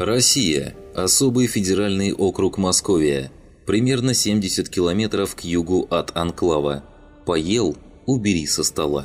Россия. Особый федеральный округ Московия. Примерно 70 километров к югу от анклава. Поел – убери со стола.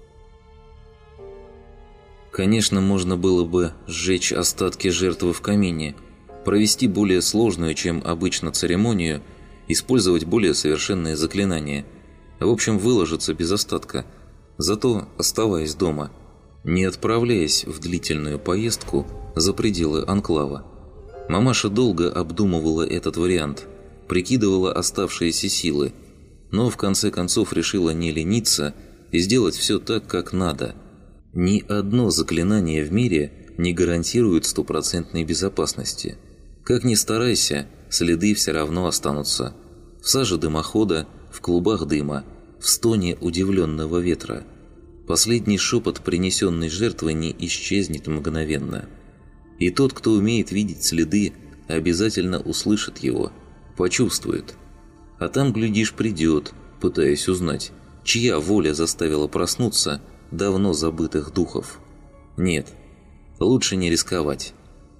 Конечно, можно было бы сжечь остатки жертвы в камине, провести более сложную, чем обычно, церемонию, использовать более совершенные заклинания. В общем, выложиться без остатка. Зато, оставаясь дома, не отправляясь в длительную поездку за пределы анклава. Мамаша долго обдумывала этот вариант, прикидывала оставшиеся силы, но в конце концов решила не лениться и сделать все так, как надо. Ни одно заклинание в мире не гарантирует стопроцентной безопасности. Как ни старайся, следы все равно останутся. В саже дымохода, в клубах дыма, в стоне удивленного ветра. Последний шепот принесенной жертвы не исчезнет мгновенно. И тот, кто умеет видеть следы, обязательно услышит его, почувствует. А там, глядишь, придет, пытаясь узнать, чья воля заставила проснуться давно забытых духов. Нет, лучше не рисковать.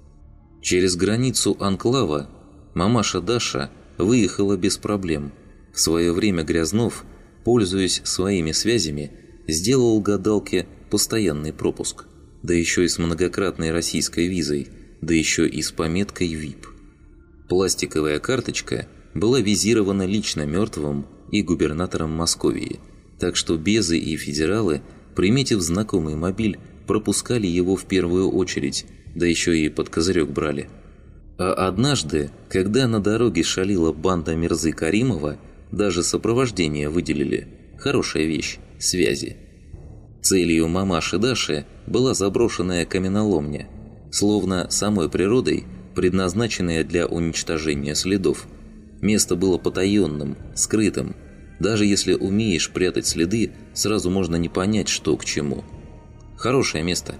Через границу анклава мамаша Даша выехала без проблем. В свое время Грязнов, пользуясь своими связями, сделал гадалке постоянный пропуск, да еще и с многократной российской визой, да еще и с пометкой VIP. Пластиковая карточка была визирована лично мертвым и губернатором Московии, так что безы и федералы, приметив знакомый мобиль, пропускали его в первую очередь, да еще и под козырек брали. А однажды, когда на дороге шалила банда Мирзы Каримова, даже сопровождение выделили. Хорошая вещь – связи. Целью мамаши Даши была заброшенная каменоломня, словно самой природой, предназначенная для уничтожения следов. Место было потаенным, скрытым. Даже если умеешь прятать следы, сразу можно не понять, что к чему. Хорошее место.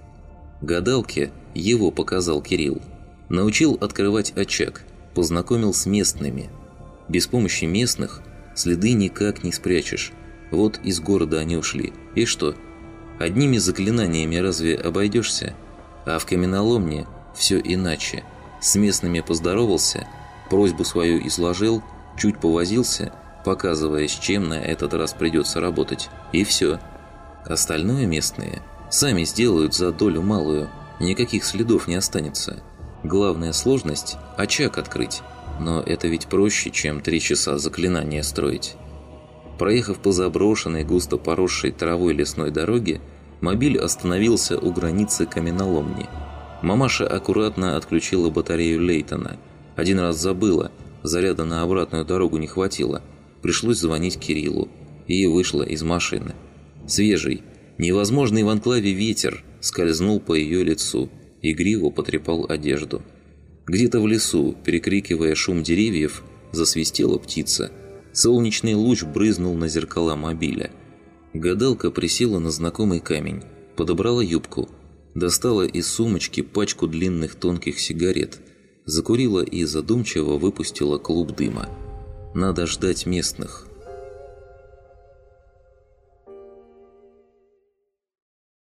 Гадалке его показал Кирилл. Научил открывать очаг, познакомил с местными. Без помощи местных следы никак не спрячешь. Вот из города они ушли. И что? Одними заклинаниями разве обойдешься? А в каменоломне все иначе. С местными поздоровался, просьбу свою изложил, чуть повозился, показывая, с чем на этот раз придется работать. И все. Остальное местные сами сделают за долю малую. Никаких следов не останется. Главная сложность – очаг открыть. Но это ведь проще, чем 3 часа заклинания строить. Проехав по заброшенной, густо поросшей травой лесной дороге, мобиль остановился у границы каменоломни. Мамаша аккуратно отключила батарею Лейтона. Один раз забыла, заряда на обратную дорогу не хватило. Пришлось звонить Кириллу. И вышла из машины. Свежий, невозможный в анклаве ветер скользнул по ее лицу, игриво потрепал одежду. Где-то в лесу, перекрикивая шум деревьев, засвистела птица. Солнечный луч брызнул на зеркала мобиля. Гадалка присела на знакомый камень, подобрала юбку, достала из сумочки пачку длинных тонких сигарет, закурила и задумчиво выпустила клуб дыма. Надо ждать местных.